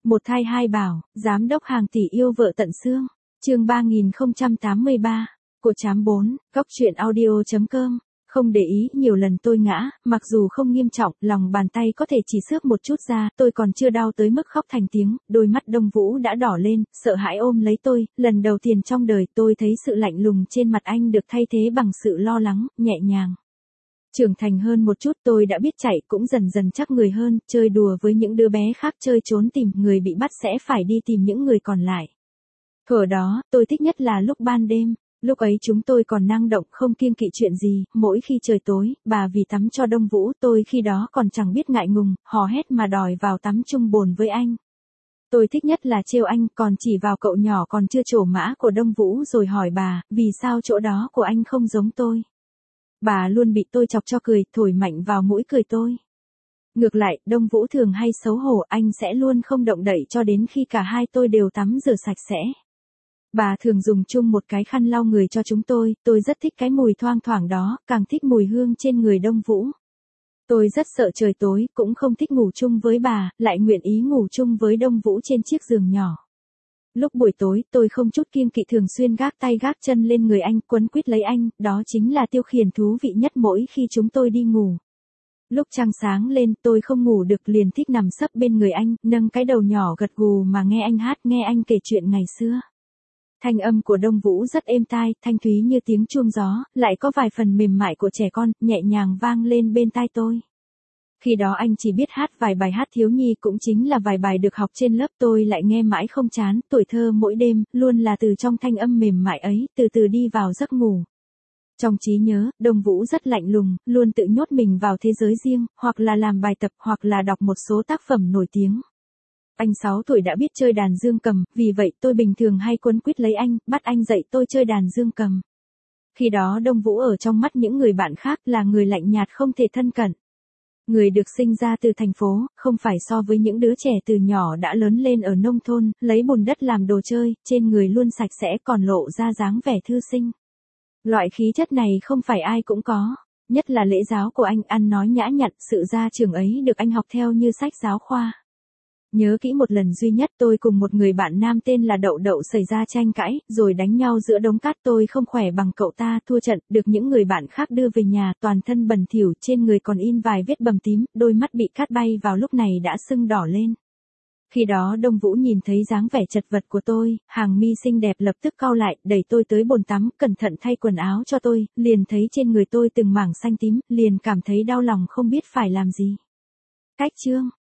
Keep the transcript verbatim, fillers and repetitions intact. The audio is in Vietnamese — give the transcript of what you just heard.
Một thai hai bảo, giám đốc hàng tỷ yêu vợ tận xương. Chương ba nghìn không trăm tám mươi ba. Của chám bốn, góc truyện audio chấm com. Không để ý, nhiều lần tôi ngã, mặc dù không nghiêm trọng, lòng bàn tay có thể chỉ xước một chút ra, tôi còn chưa đau tới mức khóc thành tiếng, đôi mắt Đông Vũ đã đỏ lên, sợ hãi ôm lấy tôi, lần đầu tiên trong đời tôi thấy sự lạnh lùng trên mặt anh được thay thế bằng sự lo lắng, nhẹ nhàng. Trưởng thành hơn một chút tôi đã biết chạy cũng dần dần chắc người hơn, chơi đùa với những đứa bé khác chơi trốn tìm, người bị bắt sẽ phải đi tìm những người còn lại. Thuở đó, tôi thích nhất là lúc ban đêm. Lúc ấy chúng tôi còn năng động không kiêng kỵ chuyện gì, mỗi khi trời tối, bà vì tắm cho Đông Vũ, tôi khi đó còn chẳng biết ngại ngùng, hò hét mà đòi vào tắm chung bồn với anh. Tôi thích nhất là trêu anh, còn chỉ vào cậu nhỏ còn chưa trổ mã của Đông Vũ rồi hỏi bà, vì sao chỗ đó của anh không giống tôi. Bà luôn bị tôi chọc cho cười, thổi mạnh vào mũi cười tôi. Ngược lại, Đông Vũ thường hay xấu hổ, anh sẽ luôn không động đậy cho đến khi cả hai tôi đều tắm rửa sạch sẽ. Bà thường dùng chung một cái khăn lau người cho chúng tôi, tôi rất thích cái mùi thoang thoảng đó, càng thích mùi hương trên người Đông Vũ. Tôi rất sợ trời tối, cũng không thích ngủ chung với bà, lại nguyện ý ngủ chung với Đông Vũ trên chiếc giường nhỏ. Lúc buổi tối, tôi không chút kiêng kỵ thường xuyên gác tay gác chân lên người anh, quấn quýt lấy anh, đó chính là tiêu khiển thú vị nhất mỗi khi chúng tôi đi ngủ. Lúc trăng sáng lên, tôi không ngủ được liền thích nằm sấp bên người anh, nâng cái đầu nhỏ gật gù mà nghe anh hát, nghe anh kể chuyện ngày xưa. Thanh âm của Đông Vũ rất êm tai, thanh thúy như tiếng chuông gió, lại có vài phần mềm mại của trẻ con, nhẹ nhàng vang lên bên tai tôi. Khi đó anh chỉ biết hát vài bài hát thiếu nhi, cũng chính là vài bài được học trên lớp, tôi lại nghe mãi không chán, tuổi thơ mỗi đêm, luôn là từ trong thanh âm mềm mại ấy, từ từ đi vào giấc ngủ. Trong trí nhớ, Đông Vũ rất lạnh lùng, luôn tự nhốt mình vào thế giới riêng, hoặc là làm bài tập, hoặc là đọc một số tác phẩm nổi tiếng. Anh sáu tuổi đã biết chơi đàn dương cầm, vì vậy tôi bình thường hay quấn quýt lấy anh, bắt anh dạy tôi chơi đàn dương cầm. Khi đó Đông Vũ ở trong mắt những người bạn khác là người lạnh nhạt không thể thân cận. Người được sinh ra từ thành phố, không phải so với những đứa trẻ từ nhỏ đã lớn lên ở nông thôn, lấy bùn đất làm đồ chơi, trên người luôn sạch sẽ còn lộ ra dáng vẻ thư sinh. Loại khí chất này không phải ai cũng có, nhất là lễ giáo của anh, ăn nói nhã nhặn, sự gia trưởng ấy được anh học theo như sách giáo khoa. Nhớ kỹ một lần duy nhất tôi cùng một người bạn nam tên là Đậu Đậu xảy ra tranh cãi, rồi đánh nhau giữa đống cát, tôi không khỏe bằng cậu ta, thua trận, được những người bạn khác đưa về nhà, toàn thân bẩn thỉu, trên người còn in vài vết bầm tím, đôi mắt bị cát bay vào lúc này đã sưng đỏ lên. Khi đó Đông Vũ nhìn thấy dáng vẻ chật vật của tôi, hàng mi xinh đẹp lập tức cau lại, đẩy tôi tới bồn tắm, cẩn thận thay quần áo cho tôi, liền thấy trên người tôi từng mảng xanh tím, liền cảm thấy đau lòng không biết phải làm gì. Cách chương